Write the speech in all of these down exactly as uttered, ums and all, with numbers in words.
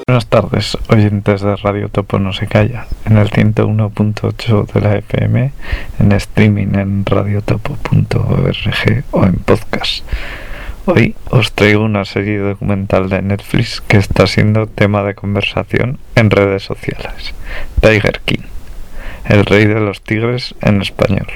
Buenas tardes, oyentes de Radio Topo No Se Calla, en el ciento uno punto ocho de la F M, en streaming en radiotopo punto org o en podcast. Hoy os traigo una serie documental de Netflix que está siendo tema de conversación en redes sociales: Tiger King, el rey de los tigres en español.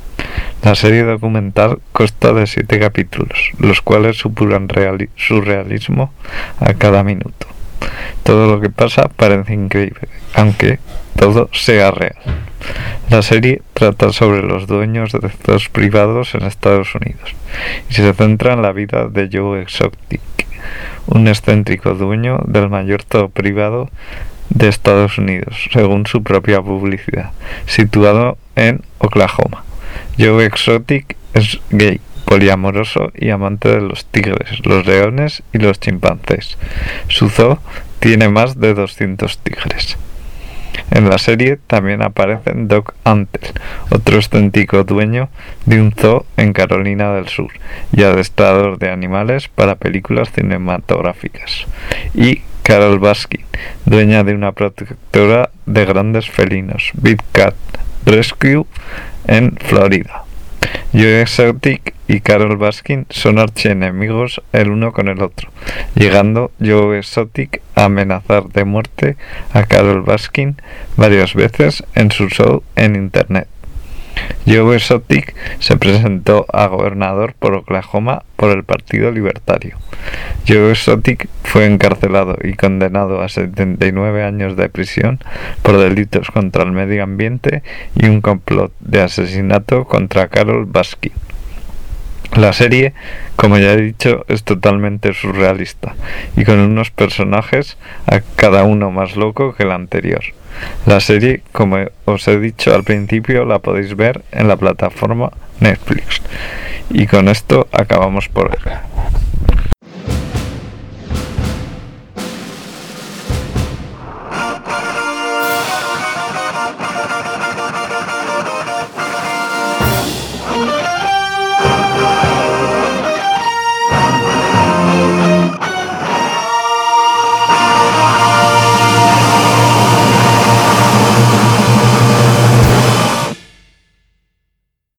La serie documental consta de siete capítulos, los cuales supuran reali- surrealismo a cada minuto. Todo lo que pasa parece increíble, aunque todo sea real. La serie trata sobre los dueños de zoos privados en Estados Unidos y se centra en la vida de Joe Exotic, un excéntrico dueño del mayor zoo privado de Estados Unidos, según su propia publicidad, situado en Oklahoma. Joe Exotic es gay, poliamoroso y amante de los tigres, los leones y los chimpancés. Su zoo tiene más de doscientos tigres. En la serie también aparecen Doc Antle, otro excéntrico dueño de un zoo en Carolina del Sur y adestrador de animales para películas cinematográficas, y Carole Baskin, dueña de una protectora de grandes felinos, Big Cat Rescue, en Florida. Joe Exotic y Carole Baskin son archienemigos el uno con el otro, llegando Joe Exotic a amenazar de muerte a Carole Baskin varias veces en su show en internet. Joe Exotic se presentó a gobernador por Oklahoma por el Partido Libertario. Joe Exotic fue encarcelado y condenado a setenta y nueve años de prisión por delitos contra el medio ambiente y un complot de asesinato contra Carole Baskin. La serie, como ya he dicho, es totalmente surrealista y con unos personajes a cada uno más loco que el anterior. La serie, como os he dicho al principio, la podéis ver en la plataforma Netflix. Y con esto acabamos por hoy.